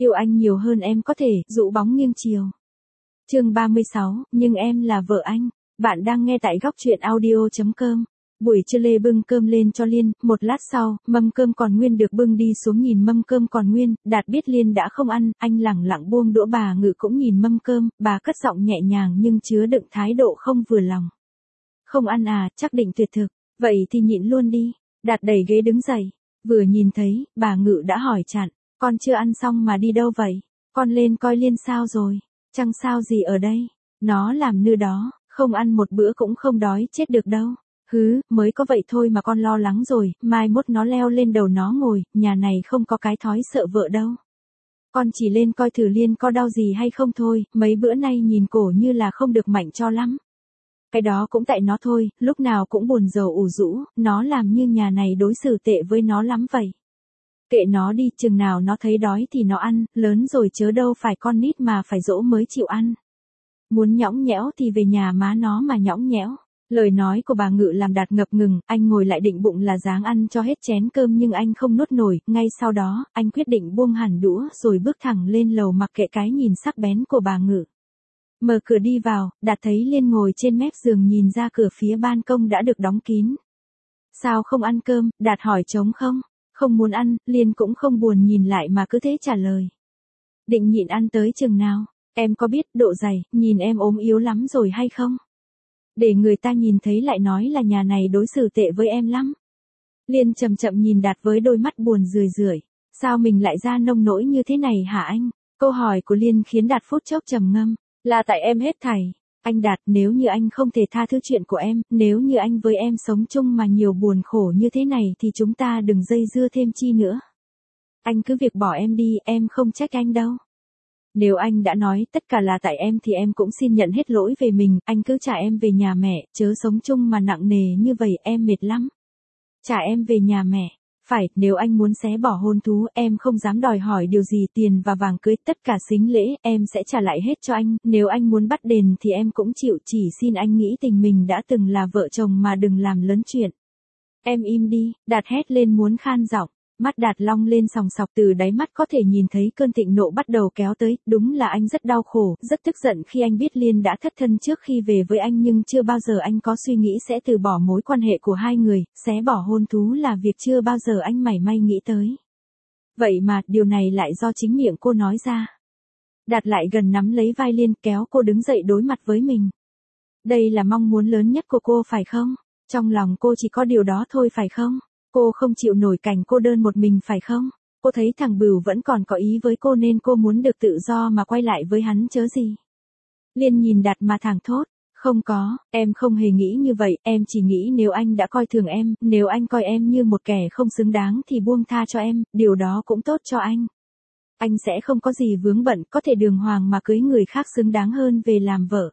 Yêu anh nhiều hơn em có thể, dụ bóng nghiêng chiều. Chương 36, nhưng em là vợ anh. Bạn đang nghe tại góc truyện audio.com. Buổi trưa Lê bưng cơm lên cho Liên, một lát sau, mâm cơm còn nguyên được bưng đi xuống nhìn mâm cơm còn nguyên, Đạt biết Liên đã không ăn, anh lẳng lặng buông đũa. Bà Ngự cũng nhìn mâm cơm, bà cất giọng nhẹ nhàng nhưng chứa đựng thái độ không vừa lòng. Không ăn à, chắc định tuyệt thực, vậy thì nhịn luôn đi. Đạt đẩy ghế đứng dậy, vừa nhìn thấy, bà Ngự đã hỏi chặn, con chưa ăn xong mà đi đâu vậy? Con lên coi Liên sao rồi? Chẳng sao gì ở đây? Nó làm nư đó, không ăn một bữa cũng không đói chết được đâu. Hứ, mới có vậy thôi mà con lo lắng rồi, mai mốt nó leo lên đầu nó ngồi, nhà này không có cái thói sợ vợ đâu. Con chỉ lên coi thử Liên có đau gì hay không thôi, mấy bữa nay nhìn cổ như là không được mạnh cho lắm. Cái đó cũng tại nó thôi, lúc nào cũng buồn rầu ủ rũ, nó làm như nhà này đối xử tệ với nó lắm vậy. Kệ nó đi, chừng nào nó thấy đói thì nó ăn, lớn rồi chớ đâu phải con nít mà phải dỗ mới chịu ăn. Muốn nhõng nhẽo thì về nhà má nó mà nhõng nhẽo. Lời nói của bà Ngự làm Đạt ngập ngừng, anh ngồi lại định bụng là ráng ăn cho hết chén cơm nhưng anh không nuốt nổi, ngay sau đó, anh quyết định buông hẳn đũa rồi bước thẳng lên lầu mặc kệ cái nhìn sắc bén của bà Ngự. Mở cửa đi vào, Đạt thấy Liên ngồi trên mép giường nhìn ra cửa phía ban công đã được đóng kín. Sao không ăn cơm? Đạt hỏi trống không? Không muốn ăn, Liên cũng không buồn nhìn lại mà cứ thế trả lời. Định nhịn ăn tới chừng nào? Em có biết độ dày, nhìn em ốm yếu lắm rồi hay không? Để người ta nhìn thấy lại nói là nhà này đối xử tệ với em lắm. Liên chậm chậm nhìn Đạt với đôi mắt buồn rười rượi. Sao mình lại ra nông nỗi như thế này hả anh? Câu hỏi của Liên khiến Đạt phút chốc trầm ngâm. Là tại em hết thảy. Anh Đạt, nếu như anh không thể tha thứ chuyện của em, nếu như anh với em sống chung mà nhiều buồn khổ như thế này thì chúng ta đừng dây dưa thêm chi nữa. Anh cứ việc bỏ em đi, em không trách anh đâu. Nếu anh đã nói tất cả là tại em thì em cũng xin nhận hết lỗi về mình, anh cứ trả em về nhà mẹ, chớ sống chung mà nặng nề như vậy, em mệt lắm. Trả em về nhà mẹ. Phải, nếu anh muốn xé bỏ hôn thú, em không dám đòi hỏi điều gì, tiền và vàng cưới, tất cả sính lễ, em sẽ trả lại hết cho anh, nếu anh muốn bắt đền thì em cũng chịu, chỉ xin anh nghĩ tình mình đã từng là vợ chồng mà đừng làm lớn chuyện. Em im đi, Đạt hét lên muốn khan giọng. Mắt Đạt long lên sòng sọc, từ đáy mắt có thể nhìn thấy cơn thịnh nộ bắt đầu kéo tới, đúng là anh rất đau khổ, rất tức giận khi anh biết Liên đã thất thân trước khi về với anh nhưng chưa bao giờ anh có suy nghĩ sẽ từ bỏ mối quan hệ của hai người, xé bỏ hôn thú là việc chưa bao giờ anh mảy may nghĩ tới. Vậy mà, điều này lại do chính miệng cô nói ra. Đạt lại gần nắm lấy vai Liên kéo cô đứng dậy đối mặt với mình. Đây là mong muốn lớn nhất của cô phải không? Trong lòng cô chỉ có điều đó thôi phải không? Cô không chịu nổi cảnh cô đơn một mình phải không? Cô thấy thằng Bửu vẫn còn có ý với cô nên cô muốn được tự do mà quay lại với hắn chớ gì. Liên nhìn Đạt mà thẳng thốt. Không có, em không hề nghĩ như vậy, em chỉ nghĩ nếu anh đã coi thường em, nếu anh coi em như một kẻ không xứng đáng thì buông tha cho em, điều đó cũng tốt cho anh. Anh sẽ không có gì vướng bận, có thể đường hoàng mà cưới người khác xứng đáng hơn về làm vợ.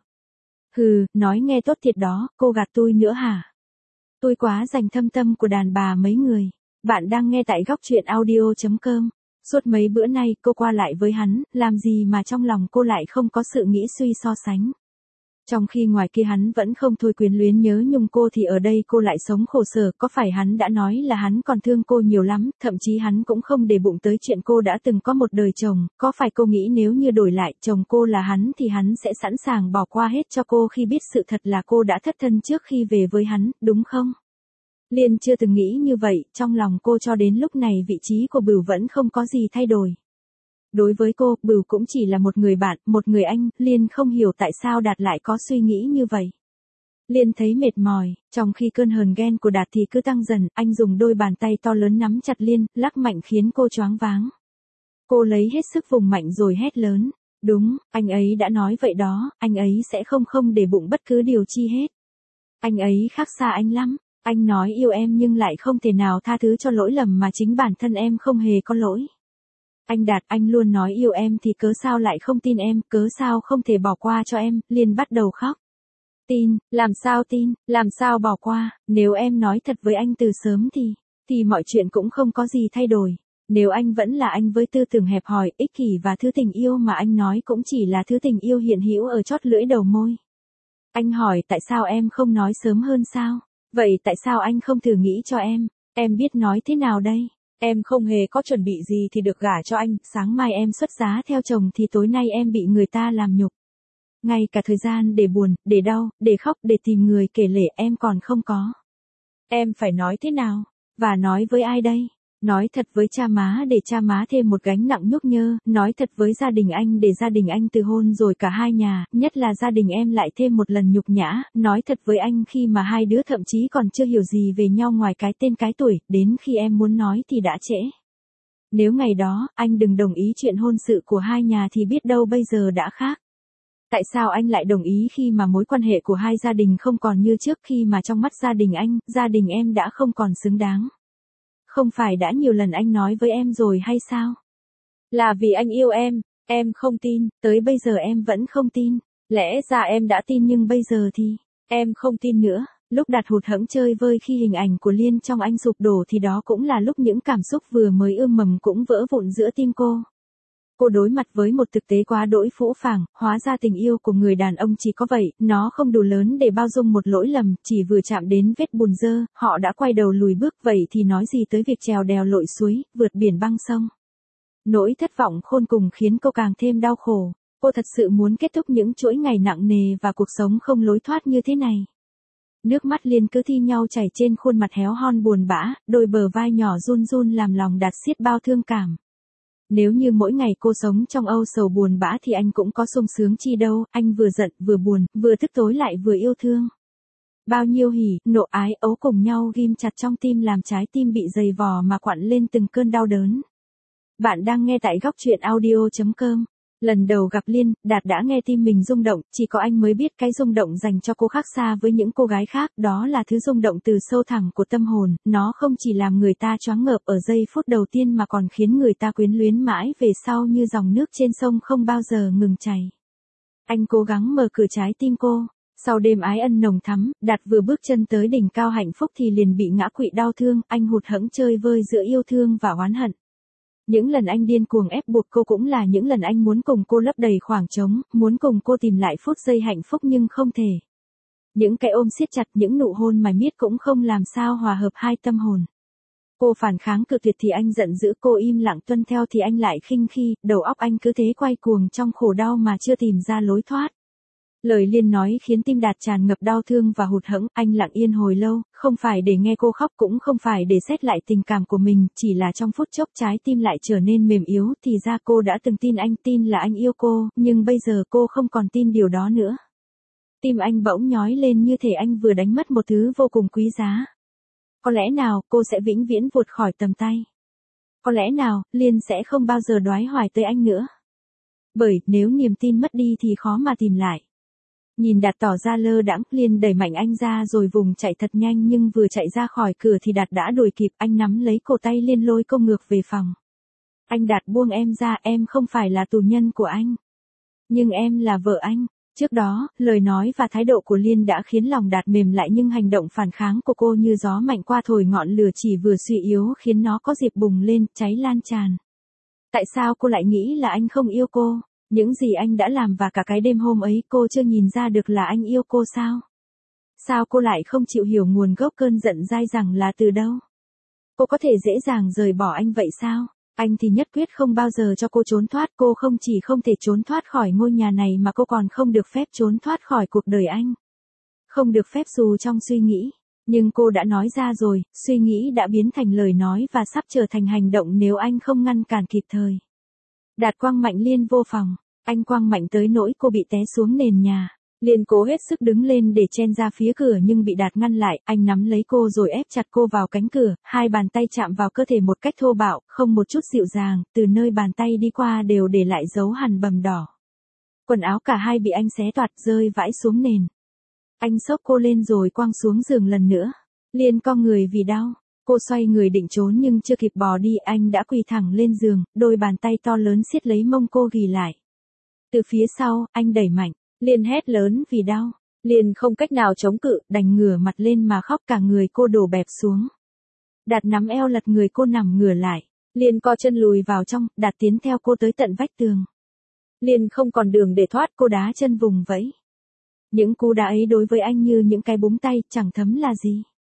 Hừ, nói nghe tốt thiệt đó, cô gạt tôi nữa hả? Tôi quá dành thâm tâm của đàn bà mấy người. Bạn đang nghe tại góc truyện audio.com. Suốt mấy bữa nay cô qua lại với hắn, làm gì mà trong lòng cô lại không có sự nghĩ suy so sánh. Trong khi ngoài kia hắn vẫn không thôi quyến luyến nhớ nhung cô thì ở đây cô lại sống khổ sở, có phải hắn đã nói là hắn còn thương cô nhiều lắm, thậm chí hắn cũng không để bụng tới chuyện cô đã từng có một đời chồng, có phải cô nghĩ nếu như đổi lại chồng cô là hắn thì hắn sẽ sẵn sàng bỏ qua hết cho cô khi biết sự thật là cô đã thất thân trước khi về với hắn, đúng không? Liên chưa từng nghĩ như vậy, trong lòng cô cho đến lúc này vị trí của Bửu vẫn không có gì thay đổi. Đối với cô, Bửu cũng chỉ là một người bạn, một người anh, Liên không hiểu tại sao Đạt lại có suy nghĩ như vậy. Liên thấy mệt mỏi, trong khi cơn hờn ghen của Đạt thì cứ tăng dần, anh dùng đôi bàn tay to lớn nắm chặt Liên, lắc mạnh khiến cô choáng váng. Cô lấy hết sức vùng mạnh rồi hét lớn. Đúng, anh ấy đã nói vậy đó, anh ấy sẽ không để bụng bất cứ điều chi hết. Anh ấy khác xa anh lắm. Anh nói yêu em nhưng lại không thể nào tha thứ cho lỗi lầm mà chính bản thân em không hề có lỗi. Anh Đạt, anh luôn nói yêu em thì cớ sao lại không tin em, cớ sao không thể bỏ qua cho em, Liên bắt đầu khóc. Tin, làm sao bỏ qua, nếu em nói thật với anh từ sớm thì mọi chuyện cũng không có gì thay đổi. Nếu anh vẫn là anh với tư tưởng hẹp hòi, ích kỷ và thứ tình yêu mà anh nói cũng chỉ là thứ tình yêu hiện hữu ở chót lưỡi đầu môi. Anh hỏi tại sao em không nói sớm hơn sao? Vậy tại sao anh không thử nghĩ cho em biết nói thế nào đây? Em không hề có chuẩn bị gì thì được gả cho anh, sáng mai em xuất giá theo chồng thì tối nay em bị người ta làm nhục. Ngay cả thời gian để buồn, để đau, để khóc, để tìm người kể lể em còn không có. Em phải nói thế nào? Và nói với ai đây? Nói thật với cha má để cha má thêm một gánh nặng nhúc nhơ, nói thật với gia đình anh để gia đình anh từ hôn rồi cả hai nhà, nhất là gia đình em lại thêm một lần nhục nhã, nói thật với anh khi mà hai đứa thậm chí còn chưa hiểu gì về nhau ngoài cái tên cái tuổi, đến khi em muốn nói thì đã trễ. Nếu ngày đó, anh đừng đồng ý chuyện hôn sự của hai nhà thì biết đâu bây giờ đã khác. Tại sao anh lại đồng ý khi mà mối quan hệ của hai gia đình không còn như trước, khi mà trong mắt gia đình anh, gia đình em đã không còn xứng đáng? Không phải đã nhiều lần anh nói với em rồi hay sao? Là vì anh yêu em không tin, tới bây giờ em vẫn không tin. Lẽ ra em đã tin nhưng bây giờ thì, em không tin nữa. Lúc Đạt hụt hẫng chơi vơi khi hình ảnh của Liên trong anh sụp đổ thì đó cũng là lúc những cảm xúc vừa mới ươm mầm cũng vỡ vụn giữa tim cô. Cô đối mặt với một thực tế quá đỗi phũ phàng, hóa ra tình yêu của người đàn ông chỉ có vậy, nó không đủ lớn để bao dung một lỗi lầm, chỉ vừa chạm đến vết bùn dơ, họ đã quay đầu lùi bước, vậy thì nói gì tới việc trèo đèo lội suối, vượt biển băng sông. Nỗi thất vọng khôn cùng khiến cô càng thêm đau khổ, cô thật sự muốn kết thúc những chuỗi ngày nặng nề và cuộc sống không lối thoát như thế này. Nước mắt Liên cứ thi nhau chảy trên khuôn mặt héo hon buồn bã, đôi bờ vai nhỏ run run làm lòng Đạt xiết bao thương cảm. Nếu như mỗi ngày cô sống trong âu sầu buồn bã thì anh cũng có sung sướng chi đâu, anh vừa giận, vừa buồn, vừa tức tối lại vừa yêu thương. Bao nhiêu hỉ, nộ ái ấu cùng nhau ghim chặt trong tim làm trái tim bị dày vò mà quặn lên từng cơn đau đớn. Bạn đang nghe tại góc truyện audio.com. Lần đầu gặp Liên, Đạt đã nghe tim mình rung động, chỉ có anh mới biết cái rung động dành cho cô khác xa với những cô gái khác, đó là thứ rung động từ sâu thẳm của tâm hồn, nó không chỉ làm người ta choáng ngợp ở giây phút đầu tiên mà còn khiến người ta quyến luyến mãi về sau như dòng nước trên sông không bao giờ ngừng chảy. Anh cố gắng mở cửa trái tim cô. Sau đêm ái ân nồng thắm, Đạt vừa bước chân tới đỉnh cao hạnh phúc thì liền bị ngã quỵ đau thương, anh hụt hẫng chơi vơi giữa yêu thương và oán hận. Những lần anh điên cuồng ép buộc cô cũng là những lần anh muốn cùng cô lấp đầy khoảng trống, muốn cùng cô tìm lại phút giây hạnh phúc nhưng không thể. Những cái ôm siết chặt, những nụ hôn mải miết cũng không làm sao hòa hợp hai tâm hồn. Cô phản kháng cự tuyệt thì anh giận dữ, cô im lặng tuân theo thì anh lại khinh khi, đầu óc anh cứ thế quay cuồng trong khổ đau mà chưa tìm ra lối thoát. Lời Liên nói khiến tim Đạt tràn ngập đau thương và hụt hẫng, anh lặng yên hồi lâu, không phải để nghe cô khóc cũng không phải để xét lại tình cảm của mình, chỉ là trong phút chốc trái tim lại trở nên mềm yếu, thì ra cô đã từng tin anh, tin là anh yêu cô, nhưng bây giờ cô không còn tin điều đó nữa. Tim anh bỗng nhói lên như thể anh vừa đánh mất một thứ vô cùng quý giá. Có lẽ nào cô sẽ vĩnh viễn vụt khỏi tầm tay. Có lẽ nào, Liên sẽ không bao giờ đoái hoài tới anh nữa. Bởi, nếu niềm tin mất đi thì khó mà tìm lại. Nhìn Đạt tỏ ra lơ đãng, Liên đẩy mạnh anh ra rồi vùng chạy thật nhanh nhưng vừa chạy ra khỏi cửa thì Đạt đã đuổi kịp, anh nắm lấy cổ tay Liên lôi cô ngược về phòng. Anh Đạt buông em ra, em không phải là tù nhân của anh. Nhưng em là vợ anh. Trước đó, lời nói và thái độ của Liên đã khiến lòng Đạt mềm lại nhưng hành động phản kháng của cô như gió mạnh qua thổi ngọn lửa chỉ vừa suy yếu khiến nó có dịp bùng lên, cháy lan tràn. Tại sao cô lại nghĩ là anh không yêu cô? Những gì anh đã làm và cả cái đêm hôm ấy cô chưa nhìn ra được là anh yêu cô sao? Sao cô lại không chịu hiểu nguồn gốc cơn giận dai dẳng là từ đâu? Cô có thể dễ dàng rời bỏ anh vậy sao? Anh thì nhất quyết không bao giờ cho cô trốn thoát, cô không chỉ không thể trốn thoát khỏi ngôi nhà này mà cô còn không được phép trốn thoát khỏi cuộc đời anh. Không được phép dù trong suy nghĩ. Nhưng cô đã nói ra rồi, suy nghĩ đã biến thành lời nói và sắp trở thành hành động nếu anh không ngăn cản kịp thời. Đạt quăng mạnh Liên vô phòng, anh quăng mạnh tới nỗi cô bị té xuống nền nhà. Liên cố hết sức đứng lên để chen ra phía cửa nhưng bị Đạt ngăn lại, anh nắm lấy cô rồi ép chặt cô vào cánh cửa, hai bàn tay chạm vào cơ thể một cách thô bạo, không một chút dịu dàng, từ nơi bàn tay đi qua đều để lại dấu hằn bầm đỏ. Quần áo cả hai bị anh xé toạc rơi vãi xuống nền. Anh xốc cô lên rồi quăng xuống giường lần nữa. Liên co người vì đau. Cô xoay người định trốn nhưng chưa kịp bò đi anh đã quỳ thẳng lên giường, đôi bàn tay to lớn siết lấy mông cô ghì lại. Từ phía sau, anh đẩy mạnh. Liên hét lớn vì đau. Liên không cách nào chống cự, đành ngửa mặt lên mà khóc cả người cô đổ bẹp xuống. Đạt nắm eo lật người cô nằm ngửa lại. Liên co chân lùi vào trong, Đạt tiến theo cô tới tận vách tường. Liên không còn đường để thoát, cô đá chân vùng vẫy. Những cú đá ấy đối với anh như những cái búng tay, chẳng thấm là gì.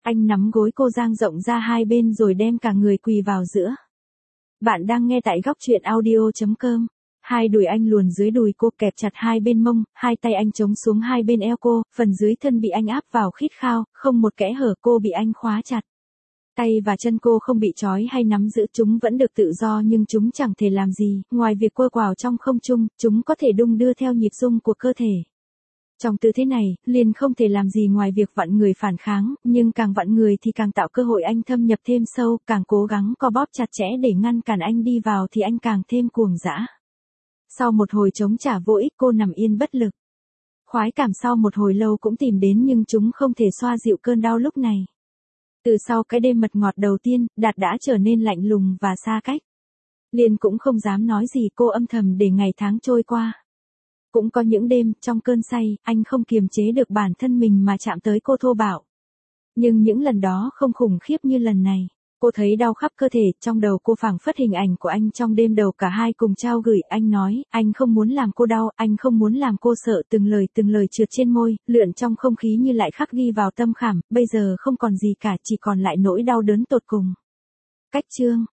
Anh nắm gối cô dang rộng ra hai bên rồi đem cả người quỳ vào giữa. Bạn đang nghe tại góc truyện audio.com. Hai đùi anh luồn dưới đùi cô, kẹp chặt hai bên mông, hai tay anh chống xuống hai bên eo cô, phần dưới thân bị anh áp vào khít khao, không một kẽ hở, cô bị anh khóa chặt. Tay và chân cô không bị trói hay nắm giữ, chúng vẫn được tự do nhưng chúng chẳng thể làm gì, ngoài việc quơ quào trong không trung, chúng có thể đung đưa theo nhịp rung của cơ thể. Trong tư thế này, Liên không thể làm gì ngoài việc vặn người phản kháng, nhưng càng vặn người thì càng tạo cơ hội anh thâm nhập thêm sâu, càng cố gắng co bóp chặt chẽ để ngăn cản anh đi vào thì anh càng thêm cuồng dã. Sau một hồi chống trả vô ích, cô nằm yên bất lực. Khoái cảm sau một hồi lâu cũng tìm đến nhưng chúng không thể xoa dịu cơn đau lúc này. Từ sau cái đêm mật ngọt đầu tiên, Đạt đã trở nên lạnh lùng và xa cách. Liên cũng không dám nói gì, cô âm thầm để ngày tháng trôi qua. Cũng có những đêm, trong cơn say, anh không kiềm chế được bản thân mình mà chạm tới cô thô bạo. Nhưng những lần đó không khủng khiếp như lần này. Cô thấy đau khắp cơ thể, trong đầu cô phảng phất hình ảnh của anh trong đêm đầu cả hai cùng trao gửi. Anh nói, anh không muốn làm cô đau, anh không muốn làm cô sợ. Từng lời trượt trên môi, lượn trong không khí như lại khắc ghi vào tâm khảm. Bây giờ không còn gì cả, chỉ còn lại nỗi đau đớn tột cùng. Cách chương